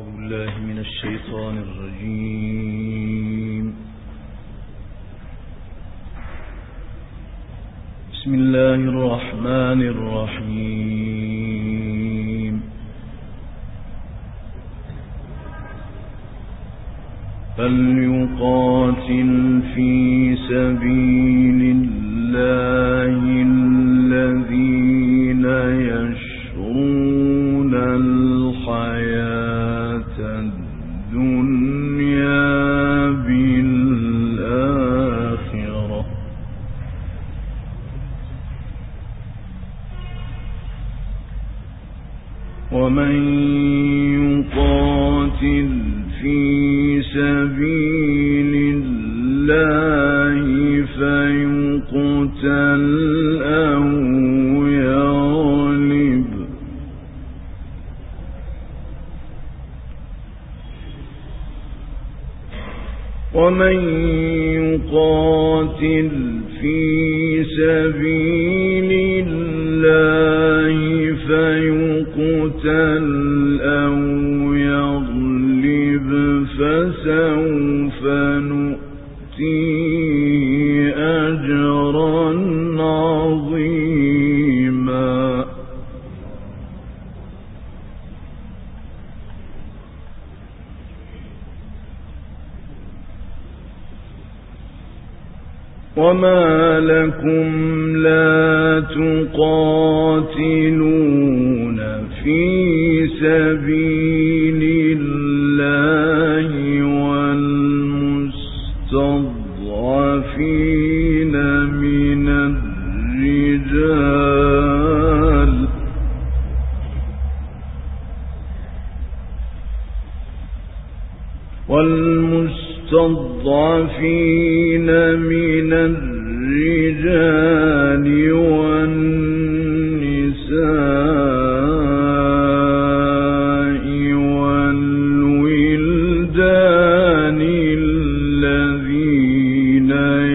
أعوذ بالله من الشيطان الرجيم. بسم الله الرحمن الرحيم. فليقاتل في سبيل الله الذين يشرون الحياة الدنيا بالآخرة ومن يقاتل في سبيل الله فيقتل أو يغلب ومن يقاتل في سبيل الله فيقتل أو يغلب فسوف نؤتيه أجرا عظيما. وما لكم لا تقاتلون في سبيل الله والمستضعفين من الرجال والنساء والولدان الذين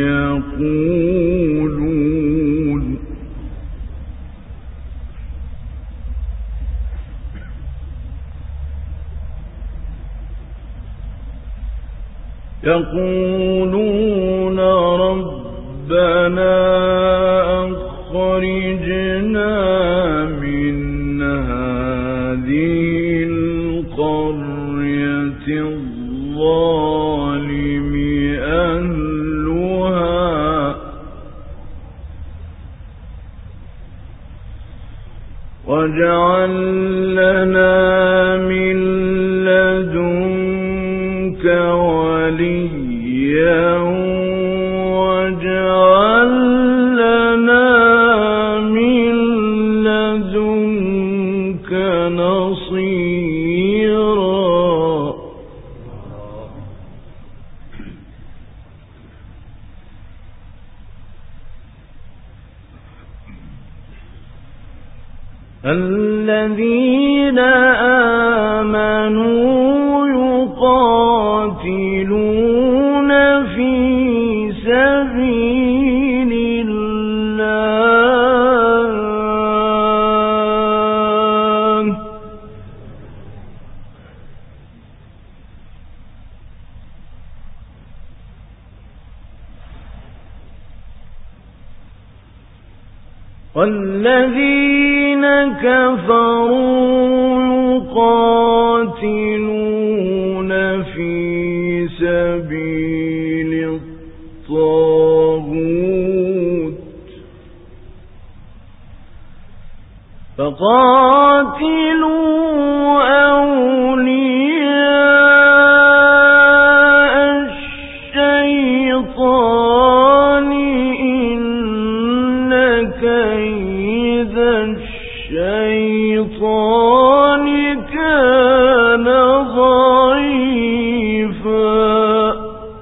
يقولون ربنا أخرجنا من هذه القرية الظالم أهلها واجعل لنا من لدنك وليا واجعل لنا من لدنك نصيرا. الذين آمنوا يقاتلون في سبيل الله والذين كفروا يقاتلون في سبيل الطاغوت فقاتلوا أولياء الشيطان إن كيد الشيطان كان ضعيفا.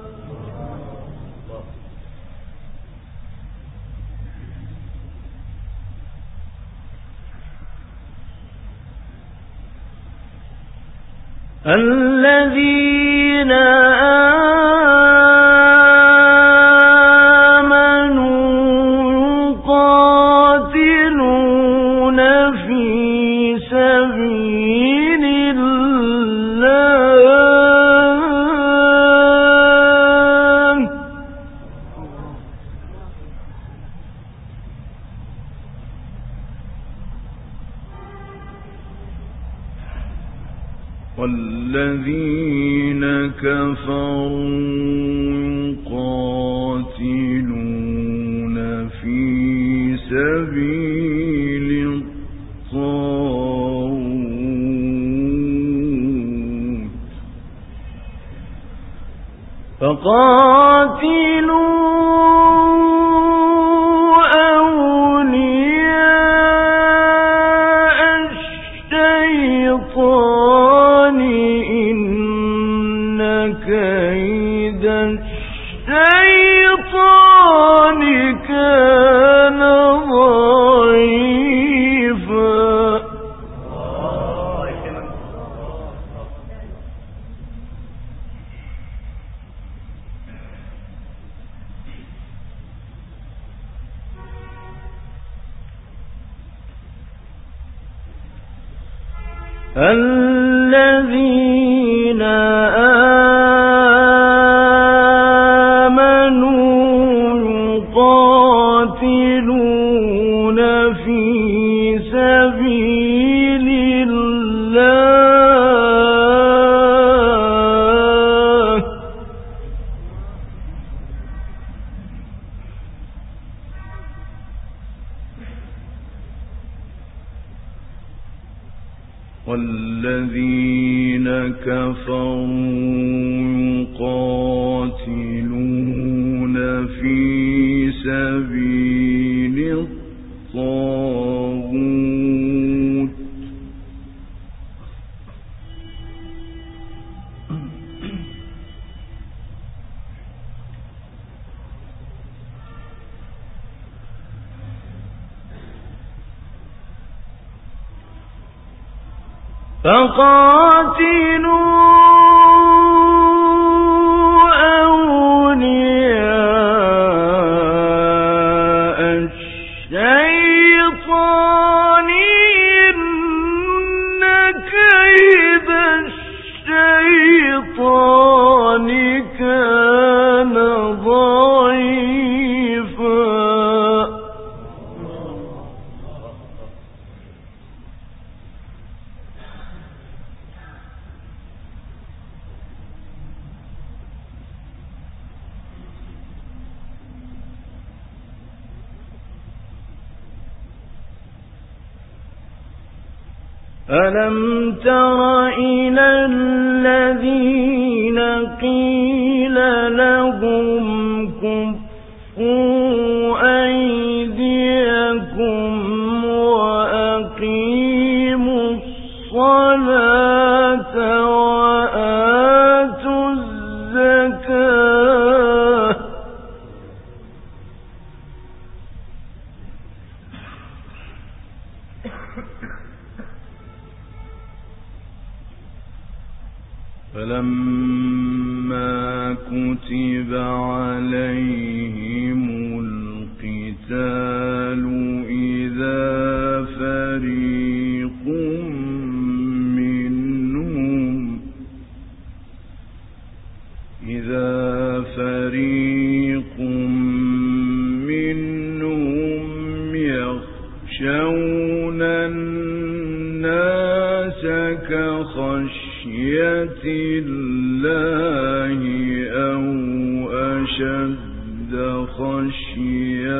الذين آمنوا يقاتلون في سبيل الله والذين كفروا يقاتلون في سبيل الطاغوت فقاتلوا أولياء الشيطان إن كيد الشيطان كان ضعيفا الذين آمنوا يقاتلون في سبيل الله والذين كفروا يقاتلون في سبيل الطاغوت فقاتلوا أولياء الشيطان إن كيد الشيطان كان ضعيفا ألم تر إلى الذين قيل لهم كفوا أيديكم وأقيموا الصلاة وآتوا الزكاة فلما كتب عليهم القتال إذا فريق منهم يخشون الناس كخشية الله أو أشد خشية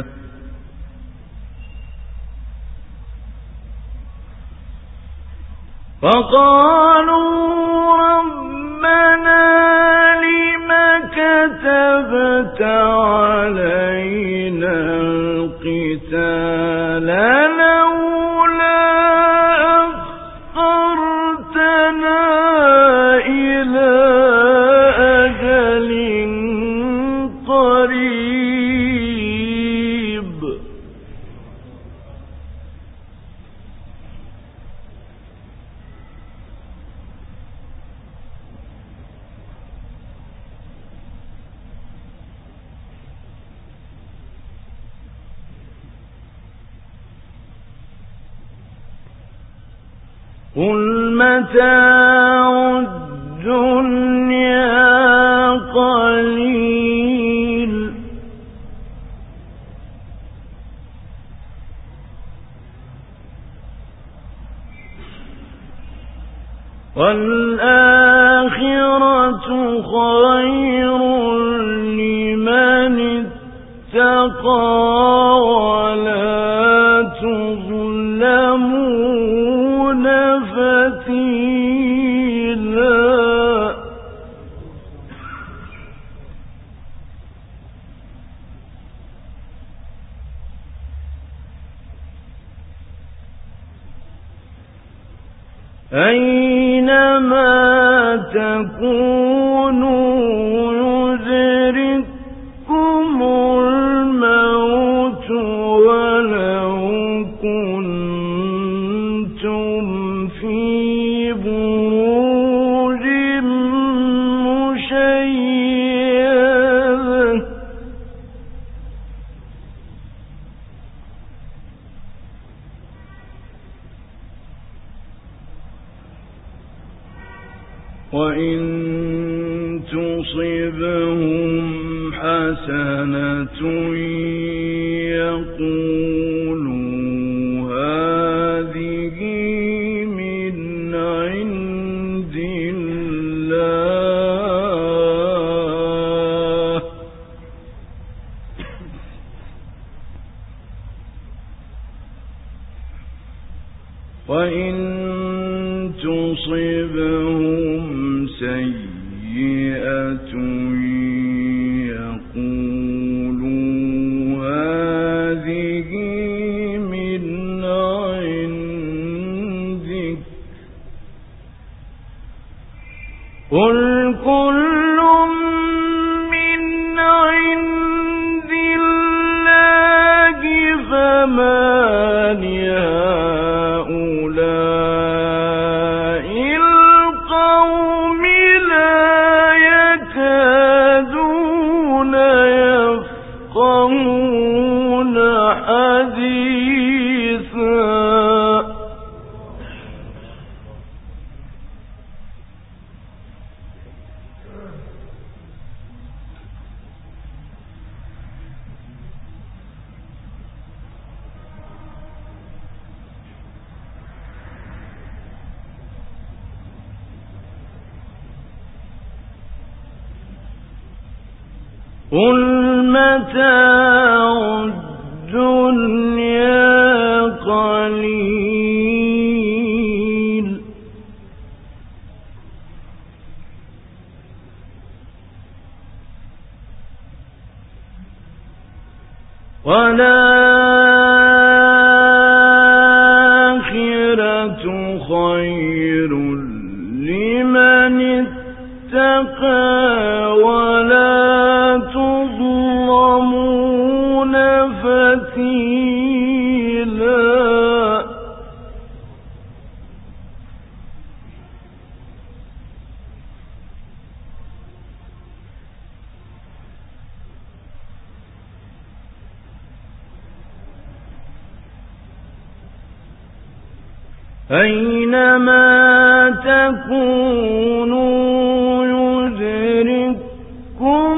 فقالوا ربنا لم كتبت علينا القتال لولا أخرتنا إلى أجل قريب قل متاع الدنيا قليل والآخرة خير لمن اتقى ولا تظلمون فتيلا. أينما تكونوا يدرككم الموت ولو كنتم في بروج مشيدة. وإن تصبهم حسنة يقولوا هذه من عند الله وإن تصبهم سيئة يقولوا هذه من عندك قل كل من عند الله فما لهؤلاء القوم لا يكادون يفقهون حديثا. قل متاع الدنيا قليل والآخرة خير لمن اتقى ولا تظلمون فتيلا. أينما تكونوا يدرككم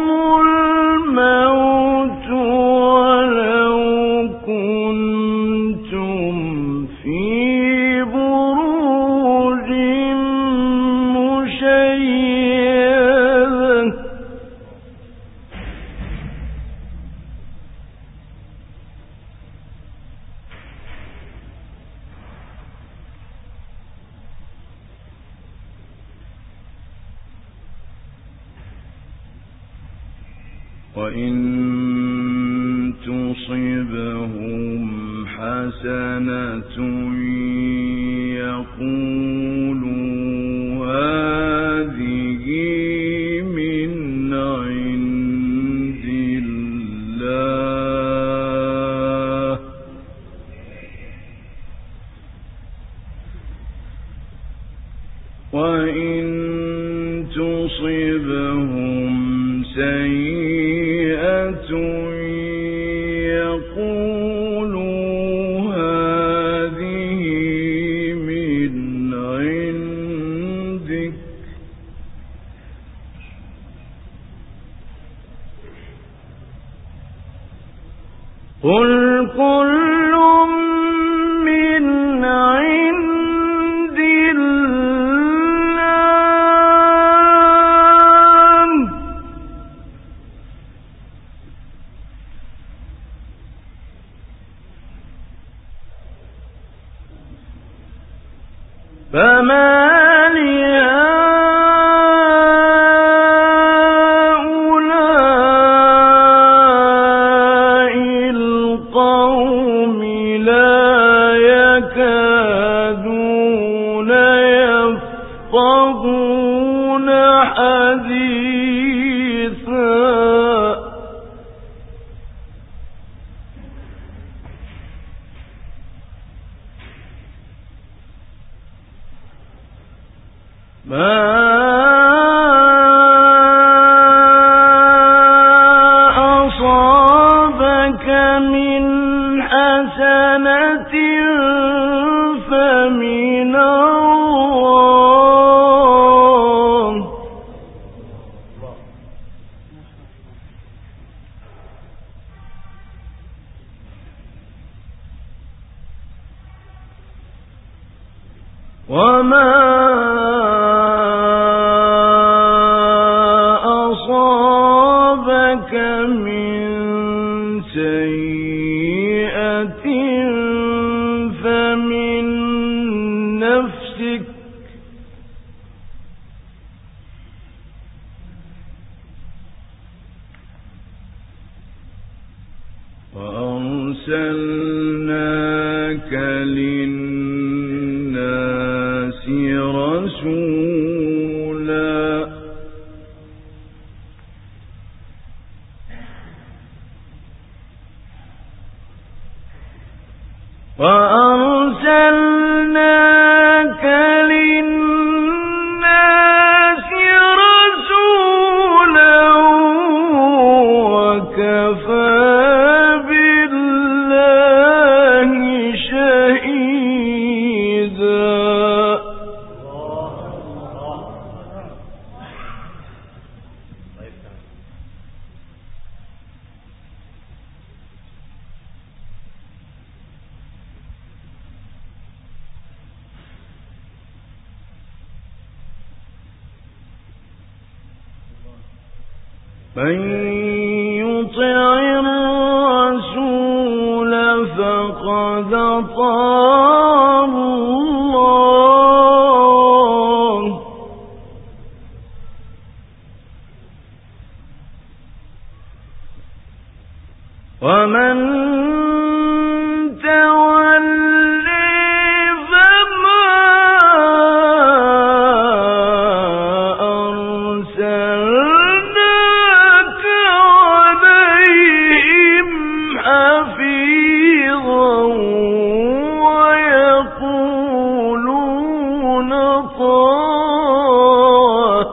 الموت ولو كنتم في بروج مشيدة. وإن تصبهم حسنة يقولوا هذه من عند الله وإن تصبهم سيئة يقولوا هذه من عندك قل كل من عند الله حديثا ما أصابك من حسنة فمن الله وما أصابك من سيئة فمن نفسك وأرسلناك للناس رسولا وأرسلناك للناس رسولا وكفى بالله شهيدا من يطع الرسول فقد أطاع الله ومن تولي فما أرسلناك عليهم حفيظا ويقولون طاعة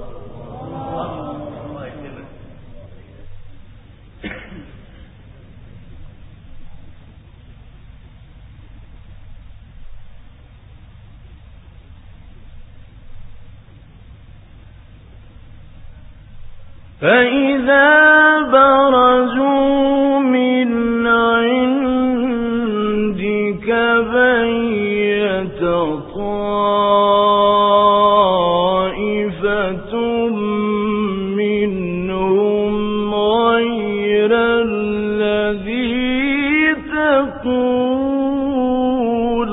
فإذا برزوا من عندك بيت طائفة منهم غير الذي تقول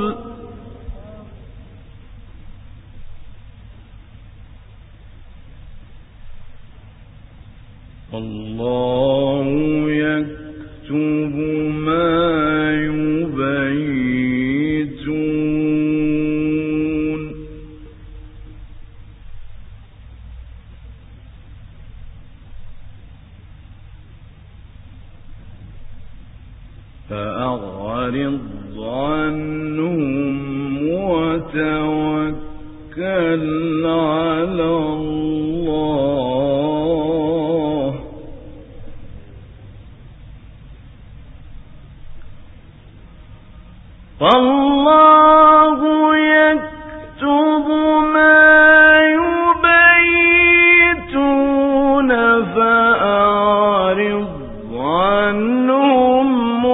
الله يكتب ما يبيتون فأعرض عنهم وتوكل على الله فالله يكتب ما يبيتون فأعرض عنهم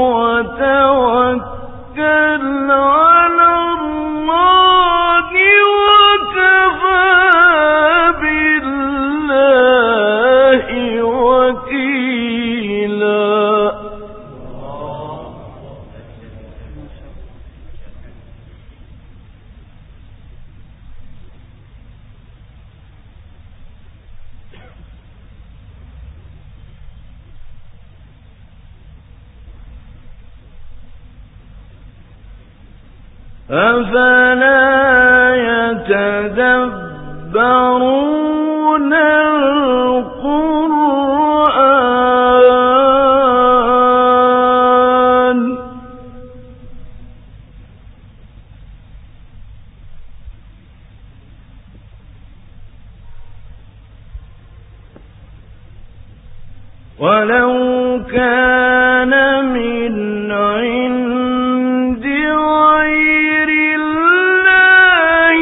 وتوكل على الله وكفى بالله وكيلا أفلا يتدبرون يتدبرون القرآن ولو كان من عند غير الله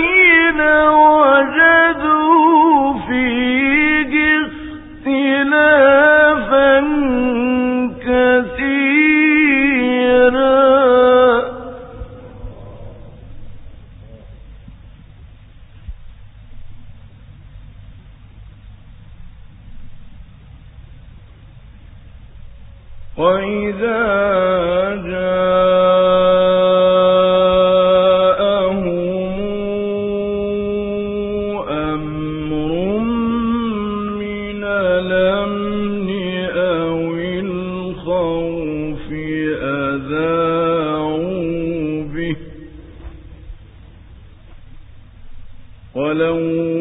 لوجدوا فيه اختلافا كثيرا وإذا جاءهم أمر من الأمن أو الخوف أذاعوا به ولو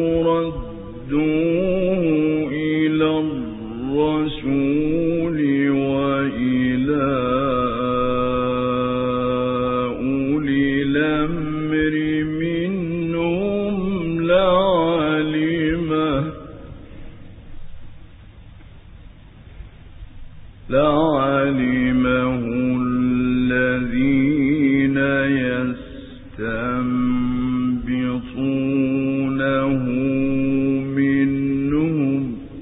ردوه إلى الرسول وإلى أولي الأمر منهم لعلمه الذين يستنبطونه منهم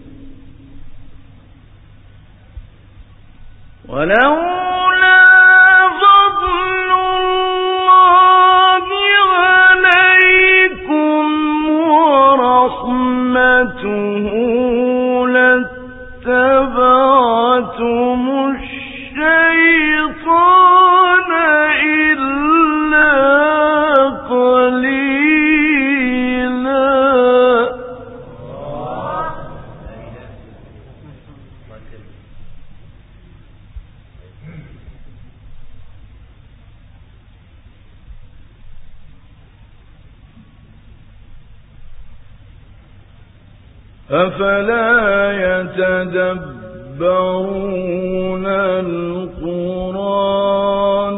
ولولا فضل الله عليكم ورحمته لاتبعتم الشيطان إلا قليلا أفلا يتدبرون القرآن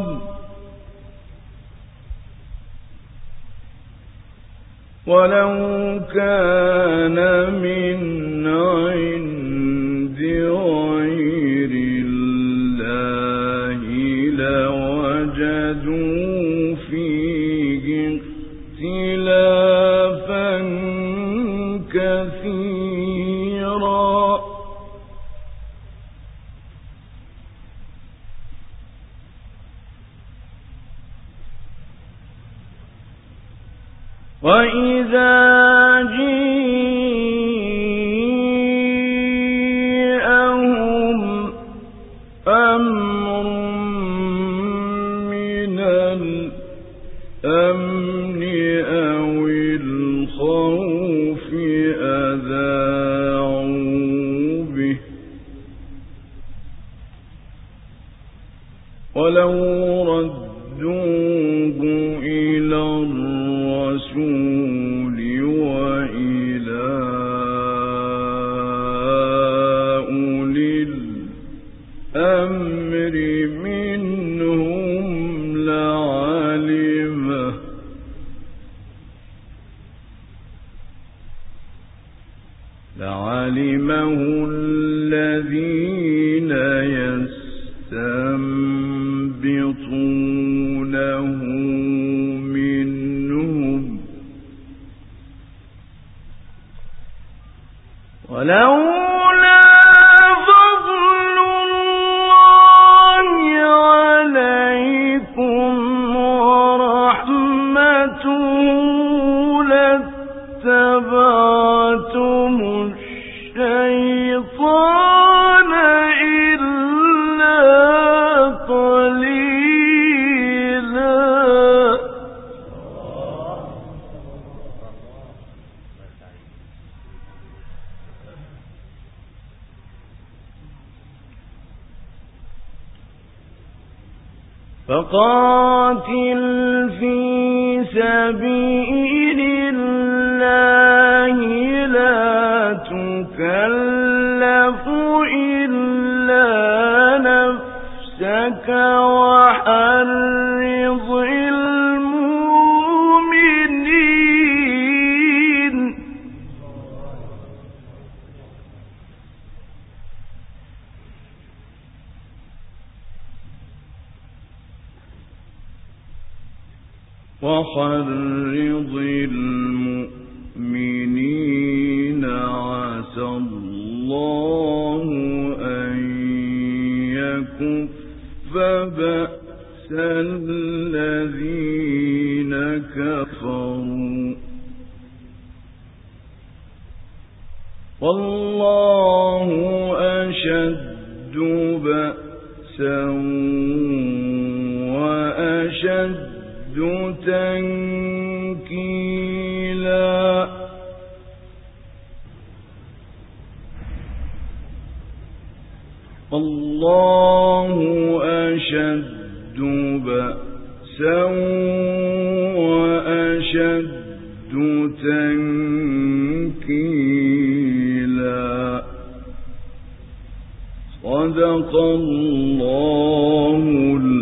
ولو كان من عند غير الله لوجدوا فيه اختلافا كثيرا وإذا جاءهم أمر من الأمن أو الخوف أذاعوا به ولو ردوه إلى الرسول وإلى أولي الأمر منهم لعلمه الذين يستنبطونه منهم ولولا فضل الله عليكم ورحمته لاتبعتم الشيطان إلا قليلا فقاتل في سبيل الله لا تكلف إلا نفسك وحرض المؤمنين عسى الله أن يكف بأس الذين كفروا والله أشد بأسا وأشد تنكيلا الله أشد بأسا وأشد تنكيلا صدق الله